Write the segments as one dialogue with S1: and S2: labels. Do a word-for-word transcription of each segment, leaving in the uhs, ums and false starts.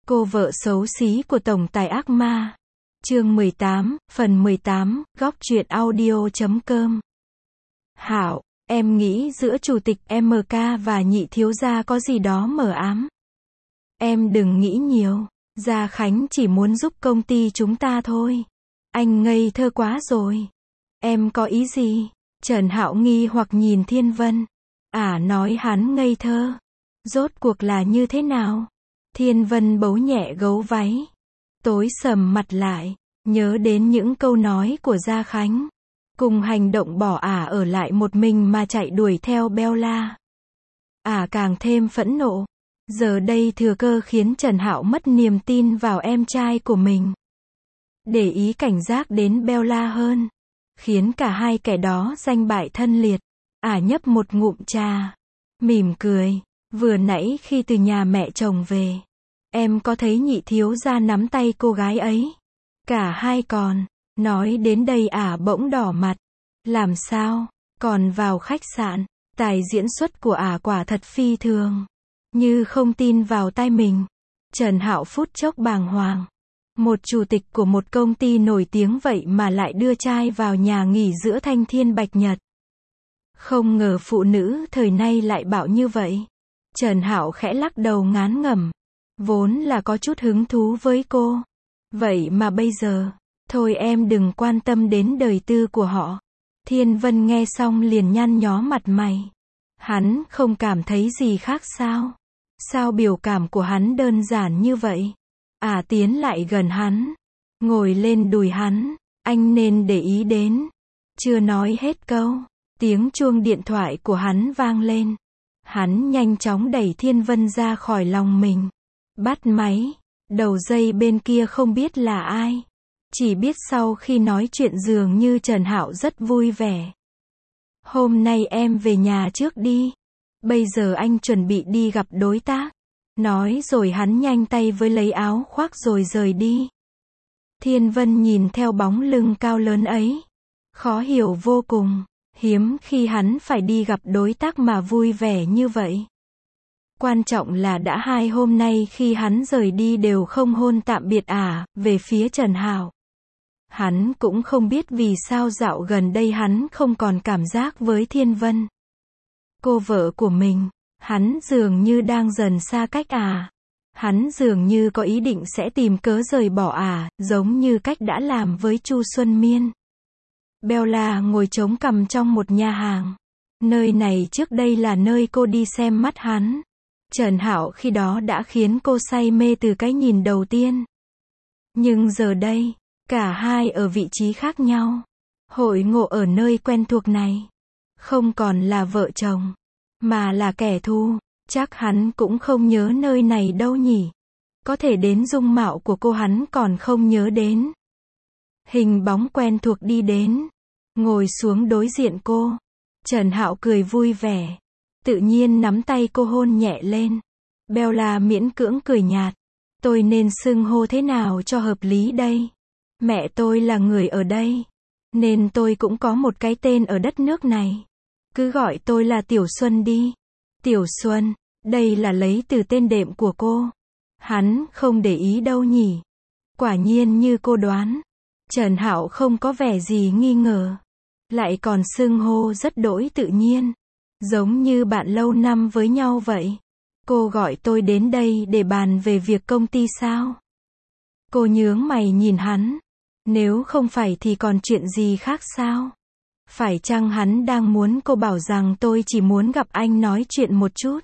S1: Cô vợ xấu xí của tổng tài ác ma. Chương mười tám, phần mười tám, góc truyện audio chấm com. Hảo, em nghĩ giữa chủ tịch em ca và nhị thiếu gia có gì đó mờ ám. Em đừng nghĩ nhiều, Gia Khánh chỉ muốn giúp công ty chúng ta thôi. Anh ngây thơ quá rồi. Em có ý gì? Trần Hạo nghi hoặc nhìn Thiên Vân. À nói hắn ngây thơ. Rốt cuộc là như thế nào? Thiên Vân bấu nhẹ gấu váy. Tối sầm mặt lại, nhớ đến những câu nói của Gia Khánh. Cùng hành động bỏ ả ở lại một mình mà chạy đuổi theo Bella. Ả càng thêm phẫn nộ. Giờ đây thừa cơ khiến Trần Hạo mất niềm tin vào em trai của mình. Để ý cảnh giác đến Bella hơn. Khiến cả hai kẻ đó danh bại thân liệt. Ả nhấp một ngụm trà. Mỉm cười. Vừa nãy khi từ nhà mẹ chồng về, em có thấy nhị thiếu gia nắm tay cô gái ấy. Cả hai còn. Nói đến đây Ả bỗng đỏ mặt. Làm sao? Còn vào khách sạn. Tài diễn xuất của Ả quả thật phi thường. Như không tin vào tai mình. Trần Hạo phút chốc bàng hoàng. Một chủ tịch của một công ty nổi tiếng vậy mà lại đưa trai vào nhà nghỉ giữa thanh thiên bạch nhật. Không ngờ phụ nữ thời nay lại bạo như vậy. Trần Hạo khẽ lắc đầu ngán ngẩm. Vốn là có chút hứng thú với cô. Vậy mà bây giờ, thôi em đừng quan tâm đến đời tư của họ. Thiên Vân nghe xong liền nhăn nhó mặt mày. Hắn không cảm thấy gì khác sao? Sao biểu cảm của hắn đơn giản như vậy? À tiến lại gần hắn. Ngồi lên đùi hắn. Anh nên để ý đến. Chưa nói hết câu. Tiếng chuông điện thoại của hắn vang lên. Hắn nhanh chóng đẩy Thiên Vân ra khỏi lòng mình. Bắt máy. Đầu dây bên kia không biết là ai. Chỉ biết sau khi nói chuyện dường như Trần Hạo rất vui vẻ. Hôm nay em về nhà trước đi. Bây giờ anh chuẩn bị đi gặp đối tác. Nói rồi hắn nhanh tay với lấy áo khoác rồi rời đi. Thiên Vân nhìn theo bóng lưng cao lớn ấy. Khó hiểu vô cùng. Hiếm khi hắn phải đi gặp đối tác mà vui vẻ như vậy. Quan trọng là đã hai hôm nay khi hắn rời đi đều không hôn tạm biệt à, về phía Trần Hạo. Hắn cũng không biết vì sao dạo gần đây hắn không còn cảm giác với Thiên Vân. Cô vợ của mình, hắn dường như đang dần xa cách à. Hắn dường như có ý định sẽ tìm cớ rời bỏ à, giống như cách đã làm với Chu Xuân Miên. Bella ngồi chống cằm trong một nhà hàng. Nơi này trước đây là nơi cô đi xem mắt hắn. Trần Hạo khi đó đã khiến cô say mê từ cái nhìn đầu tiên. Nhưng giờ đây, cả hai ở vị trí khác nhau. Hội ngộ ở nơi quen thuộc này. Không còn là vợ chồng, mà là kẻ thù. Chắc hắn cũng không nhớ nơi này đâu nhỉ. Có thể đến dung mạo của cô hắn còn không nhớ đến. Hình bóng quen thuộc đi đến. Ngồi xuống đối diện cô. Trần Hạo cười vui vẻ. Tự nhiên nắm tay cô hôn nhẹ lên. Bella miễn cưỡng cười nhạt. Tôi nên xưng hô thế nào cho hợp lý đây? Mẹ tôi là người ở đây. Nên tôi cũng có một cái tên ở đất nước này. Cứ gọi tôi là Tiểu Xuân đi. Tiểu Xuân, đây là lấy từ tên đệm của cô. Hắn không để ý đâu nhỉ. Quả nhiên như cô đoán. Trần Hạo không có vẻ gì nghi ngờ. Lại còn xưng hô rất đỗi tự nhiên. Giống như bạn lâu năm với nhau vậy. Cô gọi tôi đến đây để bàn về việc công ty sao? Cô nhướng mày nhìn hắn. Nếu không phải thì còn chuyện gì khác sao? Phải chăng hắn đang muốn cô bảo rằng tôi chỉ muốn gặp anh nói chuyện một chút?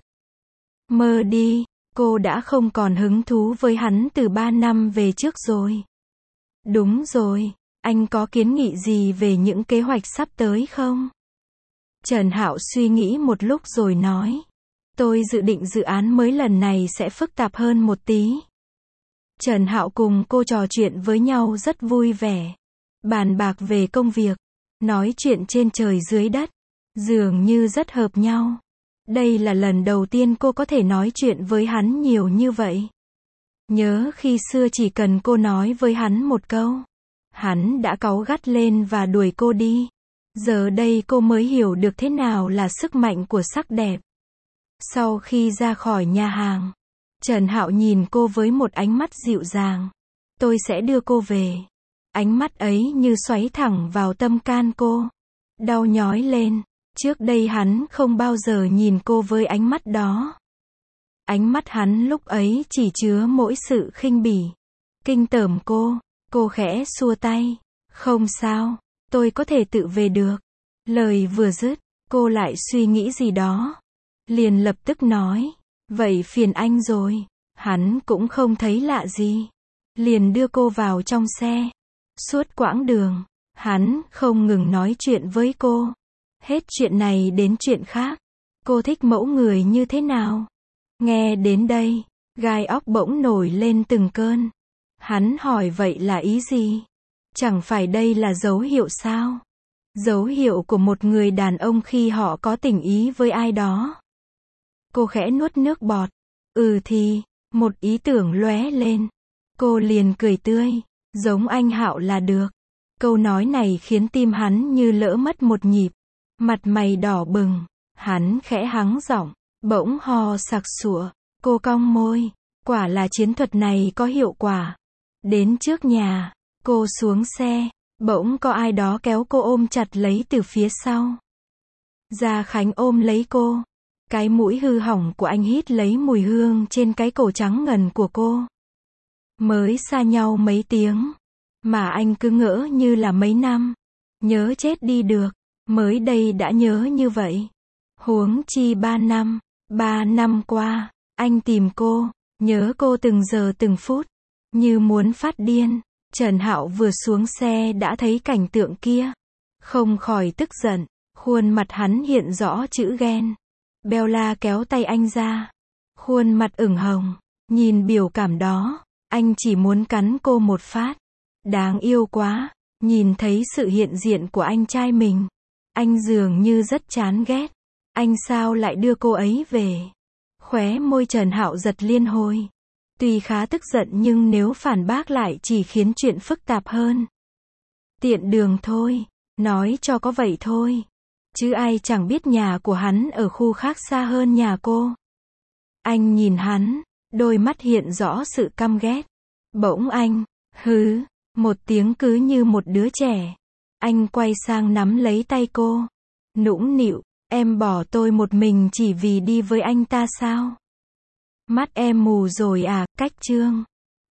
S1: Mơ đi, cô đã không còn hứng thú với hắn từ ba năm về trước rồi. Đúng rồi, anh có kiến nghị gì về những kế hoạch sắp tới không? Trần Hạo suy nghĩ một lúc rồi nói. Tôi dự định dự án mới lần này sẽ phức tạp hơn một tí. Trần Hạo cùng cô trò chuyện với nhau rất vui vẻ. Bàn bạc về công việc. Nói chuyện trên trời dưới đất. Dường như rất hợp nhau. Đây là lần đầu tiên cô có thể nói chuyện với hắn nhiều như vậy. Nhớ khi xưa chỉ cần cô nói với hắn một câu. Hắn đã cáu gắt lên và đuổi cô đi. Giờ đây cô mới hiểu được thế nào là sức mạnh của sắc đẹp. Sau khi ra khỏi nhà hàng, Trần Hạo nhìn cô với một ánh mắt dịu dàng. Tôi sẽ đưa cô về. Ánh mắt ấy như xoáy thẳng vào tâm can cô. Đau nhói lên. Trước đây hắn không bao giờ nhìn cô với ánh mắt đó. Ánh mắt hắn lúc ấy chỉ chứa mỗi sự khinh bỉ. Kinh tởm cô. Cô khẽ xua tay. Không sao. Tôi có thể tự về được. Lời vừa dứt, cô lại suy nghĩ gì đó. Liền lập tức nói. Vậy phiền anh rồi. Hắn cũng không thấy lạ gì. Liền đưa cô vào trong xe. Suốt quãng đường, hắn không ngừng nói chuyện với cô. Hết chuyện này đến chuyện khác. Cô thích mẫu người như thế nào? Nghe đến đây, gai óc bỗng nổi lên từng cơn. Hắn hỏi vậy là ý gì? Chẳng phải đây là dấu hiệu sao? Dấu hiệu của một người đàn ông khi họ có tình ý với ai đó. Cô khẽ nuốt nước bọt. Ừ thì, một ý tưởng lóe lên. Cô liền cười tươi. Giống anh Hạo là được. Câu nói này khiến tim hắn như lỡ mất một nhịp. Mặt mày đỏ bừng. Hắn khẽ hắng giọng. Bỗng ho sặc sụa. Cô cong môi. Quả là chiến thuật này có hiệu quả. Đến trước nhà, cô xuống xe. Bỗng có ai đó kéo cô ôm chặt lấy từ phía sau. Gia Khánh ôm lấy cô. Cái mũi hư hỏng của anh hít lấy mùi hương trên cái cổ trắng ngần của cô. Mới xa nhau mấy tiếng, mà anh cứ ngỡ như là mấy năm. Nhớ chết đi được, mới đây đã nhớ như vậy. Huống chi ba năm, ba năm qua, anh tìm cô, nhớ cô từng giờ từng phút, như muốn phát điên. Trần Hạo vừa xuống xe đã thấy cảnh tượng kia, không khỏi tức giận, khuôn mặt hắn hiện rõ chữ ghen. Bella kéo tay anh ra, khuôn mặt ửng hồng, nhìn biểu cảm đó. Anh chỉ muốn cắn cô một phát. Đáng yêu quá. Nhìn thấy sự hiện diện của anh trai mình, anh dường như rất chán ghét. Anh sao lại đưa cô ấy về? Khóe môi Trần Hạo giật liên hồi. Tuy khá tức giận nhưng nếu phản bác lại chỉ khiến chuyện phức tạp hơn. Tiện đường thôi. Nói cho có vậy thôi. Chứ ai chẳng biết nhà của hắn ở khu khác xa hơn nhà cô. Anh nhìn hắn. Đôi mắt hiện rõ sự căm ghét. Bỗng anh, hứ, một tiếng cứ như một đứa trẻ. Anh quay sang nắm lấy tay cô. Nũng nịu, em bỏ tôi một mình chỉ vì đi với anh ta sao? Mắt em mù rồi à, cách chương.